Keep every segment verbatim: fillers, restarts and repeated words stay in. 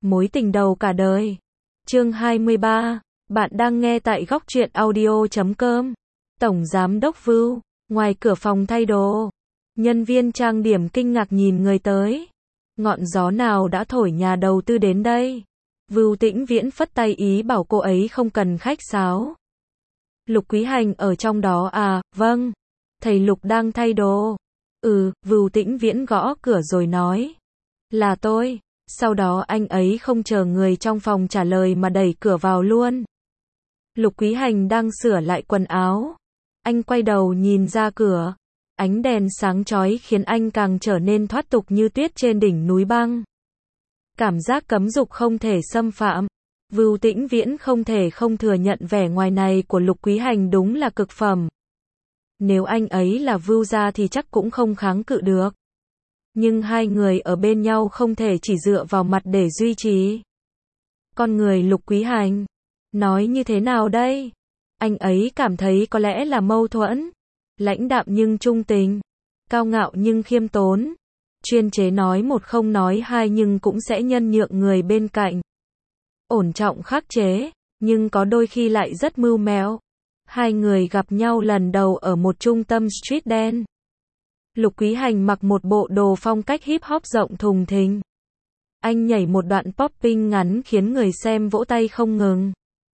Mối tình đầu cả đời. Chương hai mươi ba. Bạn đang nghe tại góc truyện audio chấm com. Tổng giám đốc Vưu, ngoài cửa phòng thay đồ. Nhân viên trang điểm kinh ngạc nhìn người tới. Ngọn gió nào đã thổi nhà đầu tư đến đây? Vưu Tĩnh Viễn phất tay ý bảo cô ấy không cần khách sáo. Lục Quý Hành ở trong đó à? Vâng. Thầy Lục đang thay đồ. Ừ, Vưu Tĩnh Viễn gõ cửa rồi nói. Là tôi. Sau đó anh ấy không chờ người trong phòng trả lời mà đẩy cửa vào luôn. Lục Quý Hành đang sửa lại quần áo. Anh quay đầu nhìn ra cửa. Ánh đèn sáng chói khiến anh càng trở nên thoát tục như tuyết trên đỉnh núi băng. Cảm giác cấm dục không thể xâm phạm. Vưu Tĩnh Viễn không thể không thừa nhận vẻ ngoài này của Lục Quý Hành đúng là cực phẩm. Nếu anh ấy là Vưu gia thì chắc cũng không kháng cự được. Nhưng hai người ở bên nhau không thể chỉ dựa vào mặt để duy trì. Con người Lục Quý Hành, nói như thế nào đây? Anh ấy cảm thấy có lẽ là mâu thuẫn. Lãnh đạm nhưng trung tình, cao ngạo nhưng khiêm tốn, chuyên chế nói một không nói hai nhưng cũng sẽ nhân nhượng người bên cạnh. Ổn trọng khắc chế, nhưng có đôi khi lại rất mưu mẹo. Hai người gặp nhau lần đầu ở một trung tâm street dance. Lục Quý Hành mặc một bộ đồ phong cách hip hop rộng thùng thình. Anh nhảy một đoạn popping ngắn khiến người xem vỗ tay không ngừng.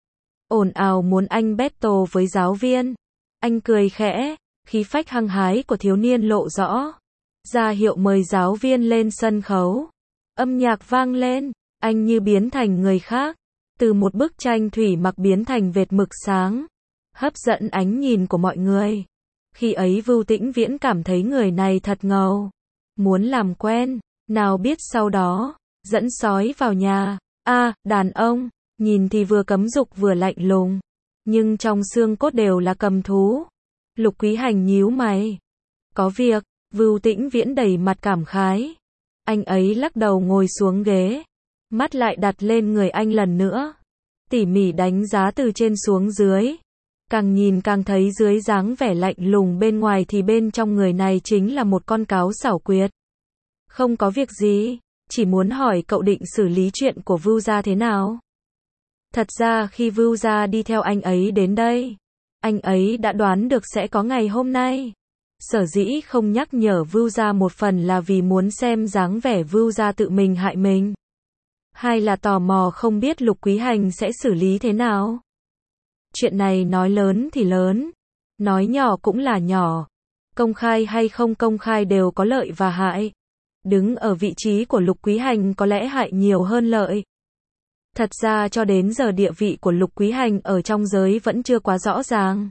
Ồn ào muốn anh battle với giáo viên. Anh cười khẽ, khí phách hăng hái của thiếu niên lộ rõ. Ra hiệu mời giáo viên lên sân khấu. Âm nhạc vang lên, anh như biến thành người khác. Từ một bức tranh thủy mặc biến thành vệt mực sáng. Hấp dẫn ánh nhìn của mọi người. Khi ấy Vưu Tĩnh Viễn cảm thấy người này thật ngầu. Muốn làm quen, nào biết sau đó, dẫn sói vào nhà. A, à, đàn ông, nhìn thì vừa cấm dục vừa lạnh lùng. Nhưng trong xương cốt đều là cầm thú. Lục Quý Hành nhíu mày. Có việc, Vưu Tĩnh Viễn đầy mặt cảm khái. Anh ấy lắc đầu ngồi xuống ghế. Mắt lại đặt lên người anh lần nữa. Tỉ mỉ đánh giá từ trên xuống dưới. Càng nhìn càng thấy dưới dáng vẻ lạnh lùng bên ngoài thì bên trong người này chính là một con cáo xảo quyệt. Không có việc gì, chỉ muốn hỏi cậu định xử lý chuyện của Vưu gia thế nào? Thật ra khi Vưu gia đi theo anh ấy đến đây, anh ấy đã đoán được sẽ có ngày hôm nay. Sở dĩ không nhắc nhở Vưu gia một phần là vì muốn xem dáng vẻ Vưu gia tự mình hại mình. Hai là tò mò không biết Lục Quý Hành sẽ xử lý thế nào. Chuyện này nói lớn thì lớn, nói nhỏ cũng là nhỏ. Công khai hay không công khai đều có lợi và hại. Đứng ở vị trí của Lục Quý Hành có lẽ hại nhiều hơn lợi. Thật ra cho đến giờ địa vị của Lục Quý Hành ở trong giới vẫn chưa quá rõ ràng.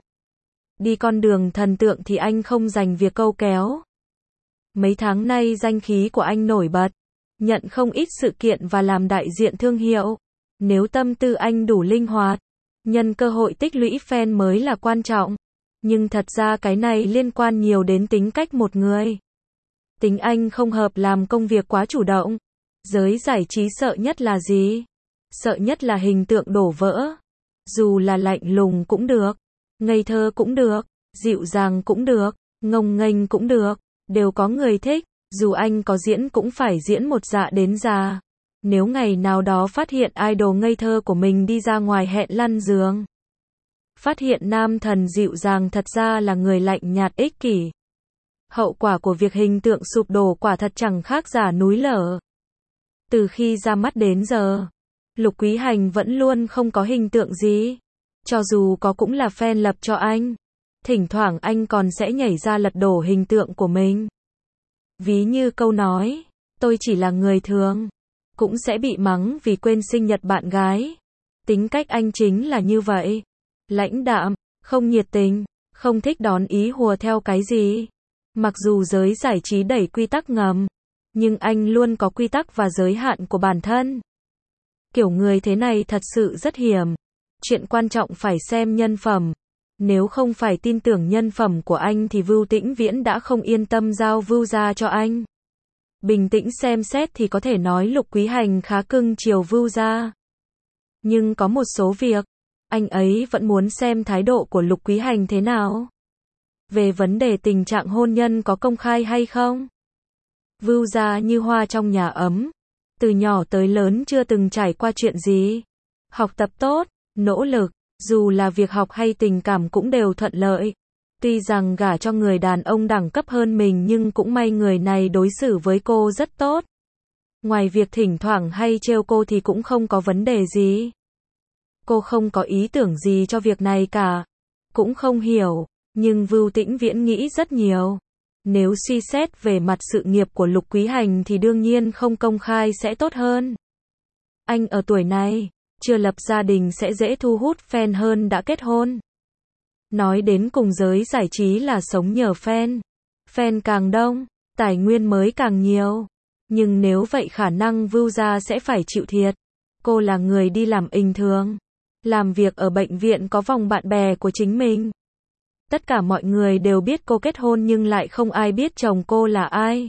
Đi con đường thần tượng thì anh không dành việc câu kéo. Mấy tháng nay danh khí của anh nổi bật, nhận không ít sự kiện và làm đại diện thương hiệu. Nếu tâm tư anh đủ linh hoạt, nhân cơ hội tích lũy fan mới là quan trọng. Nhưng thật ra cái này liên quan nhiều đến tính cách một người. Tính anh không hợp làm công việc quá chủ động. Giới giải trí sợ nhất là gì? Sợ nhất là hình tượng đổ vỡ. Dù là lạnh lùng cũng được, ngây thơ cũng được, dịu dàng cũng được, ngông nghênh cũng được, đều có người thích. Dù anh có diễn cũng phải diễn một dạ đến già. Nếu ngày nào đó phát hiện idol ngây thơ của mình đi ra ngoài hẹn lăn giường, phát hiện nam thần dịu dàng thật ra là người lạnh nhạt ích kỷ, hậu quả của việc hình tượng sụp đổ quả thật chẳng khác giả núi lở. Từ khi ra mắt đến giờ, Lục Quý Hành vẫn luôn không có hình tượng gì. Cho dù có cũng là fan lập cho anh. Thỉnh thoảng anh còn sẽ nhảy ra lật đổ hình tượng của mình. Ví như câu nói, tôi chỉ là người thường. Cũng sẽ bị mắng vì quên sinh nhật bạn gái. Tính cách anh chính là như vậy. Lãnh đạm, không nhiệt tình, không thích đón ý hùa theo cái gì. Mặc dù giới giải trí đẩy quy tắc ngầm, nhưng anh luôn có quy tắc và giới hạn của bản thân. Kiểu người thế này thật sự rất hiểm. Chuyện quan trọng phải xem nhân phẩm. Nếu không phải tin tưởng nhân phẩm của anh thì Vưu Tĩnh Viễn đã không yên tâm giao Vưu gia cho anh. Bình tĩnh xem xét thì có thể nói Lục Quý Hành khá cưng chiều Vưu gia. Nhưng có một số việc, anh ấy vẫn muốn xem thái độ của Lục Quý Hành thế nào. Về vấn đề tình trạng hôn nhân có công khai hay không? Vưu gia như hoa trong nhà ấm. từ nhỏ tới lớn chưa từng trải qua chuyện gì. Học tập tốt, nỗ lực, dù là việc học hay tình cảm cũng đều thuận lợi. Tuy rằng gả cho người đàn ông đẳng cấp hơn mình nhưng cũng may người này đối xử với cô rất tốt. Ngoài việc thỉnh thoảng hay trêu cô thì cũng không có vấn đề gì. Cô không có ý tưởng gì cho việc này cả. Cũng không hiểu, nhưng Vưu Tĩnh Viễn nghĩ rất nhiều. Nếu suy xét về mặt sự nghiệp của Lục Quý Hành thì đương nhiên không công khai sẽ tốt hơn. Anh ở tuổi này, chưa lập gia đình sẽ dễ thu hút fan hơn đã kết hôn. Nói đến cùng giới giải trí là sống nhờ fan. Fan càng đông, tài nguyên mới càng nhiều. Nhưng nếu vậy khả năng Vưu gia sẽ phải chịu thiệt. Cô là người đi làm bình thường. Làm việc ở bệnh viện có vòng bạn bè của chính mình. Tất cả mọi người đều biết cô kết hôn nhưng lại không ai biết chồng cô là ai.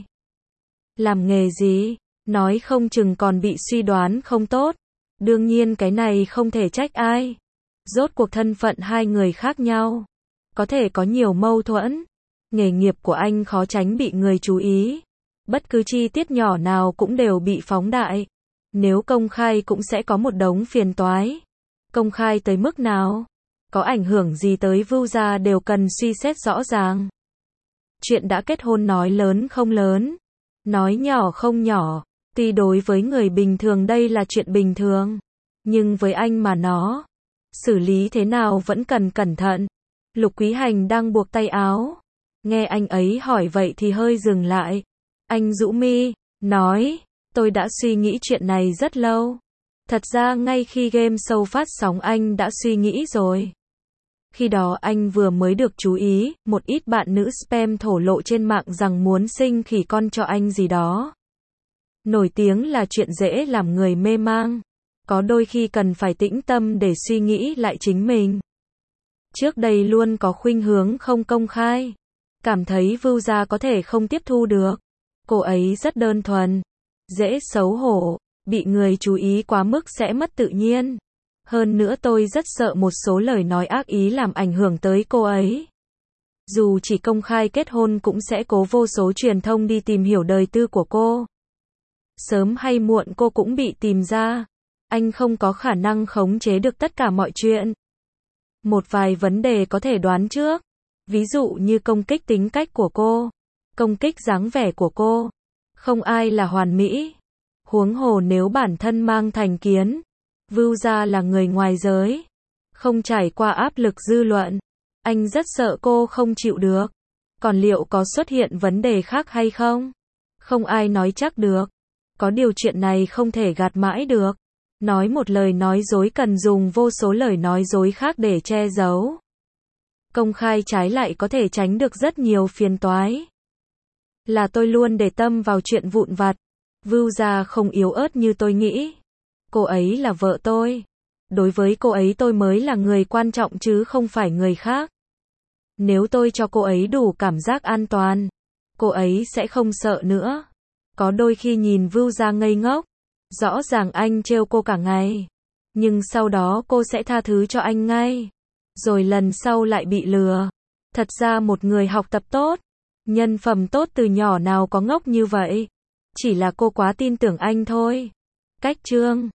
Làm nghề gì, nói không chừng còn bị suy đoán không tốt. Đương nhiên cái này không thể trách ai. Rốt cuộc thân phận hai người khác nhau. Có thể có nhiều mâu thuẫn. Nghề nghiệp của anh khó tránh bị người chú ý. Bất cứ chi tiết nhỏ nào cũng đều bị phóng đại. Nếu công khai cũng sẽ có một đống phiền toái. Công khai tới mức nào? Có ảnh hưởng gì tới Vưu gia đều cần suy xét rõ ràng. Chuyện đã kết hôn nói lớn không lớn. Nói nhỏ không nhỏ. Tuy đối với người bình thường đây là chuyện bình thường. Nhưng với anh mà nó, xử lý thế nào vẫn cần cẩn thận. Lục Quý Hành đang buộc tay áo. Nghe anh ấy hỏi vậy thì hơi dừng lại. Anh rũ mi, nói, tôi đã suy nghĩ chuyện này rất lâu. Thật ra ngay khi game show phát sóng anh đã suy nghĩ rồi. Khi đó anh vừa mới được chú ý, một ít bạn nữ spam thổ lộ trên mạng rằng muốn sinh khỉ con cho anh gì đó. Nổi tiếng là chuyện dễ làm người mê mang. Có đôi khi cần phải tĩnh tâm để suy nghĩ lại chính mình. Trước đây luôn có khuynh hướng không công khai. Cảm thấy Vưu gia có thể không tiếp thu được. Cô ấy rất đơn thuần, dễ xấu hổ, bị người chú ý quá mức sẽ mất tự nhiên. Hơn nữa tôi rất sợ một số lời nói ác ý làm ảnh hưởng tới cô ấy. Dù chỉ công khai kết hôn cũng sẽ cố vô số truyền thông đi tìm hiểu đời tư của cô. Sớm hay muộn cô cũng bị tìm ra. Anh không có khả năng khống chế được tất cả mọi chuyện. Một vài vấn đề có thể đoán trước. Ví dụ như công kích tính cách của cô. Công kích dáng vẻ của cô. Không ai là hoàn mỹ. Huống hồ nếu bản thân mang thành kiến. Vưu gia là người ngoài giới. Không trải qua áp lực dư luận. Anh rất sợ cô không chịu được. Còn liệu có xuất hiện vấn đề khác hay không? Không ai nói chắc được. Có điều chuyện này không thể gạt mãi được. Nói một lời nói dối cần dùng vô số lời nói dối khác để che giấu. Công khai trái lại có thể tránh được rất nhiều phiền toái. Là tôi luôn để tâm vào chuyện vụn vặt. Vưu gia không yếu ớt như tôi nghĩ. Cô ấy là vợ tôi. Đối với cô ấy tôi mới là người quan trọng chứ không phải người khác. Nếu tôi cho cô ấy đủ cảm giác an toàn, cô ấy sẽ không sợ nữa. Có đôi khi nhìn Vưu gia ngây ngốc. Rõ ràng anh trêu cô cả ngày. Nhưng sau đó cô sẽ tha thứ cho anh ngay. Rồi lần sau lại bị lừa. Thật ra một người học tập tốt, nhân phẩm tốt từ nhỏ nào có ngốc như vậy. Chỉ là cô quá tin tưởng anh thôi. Cách chương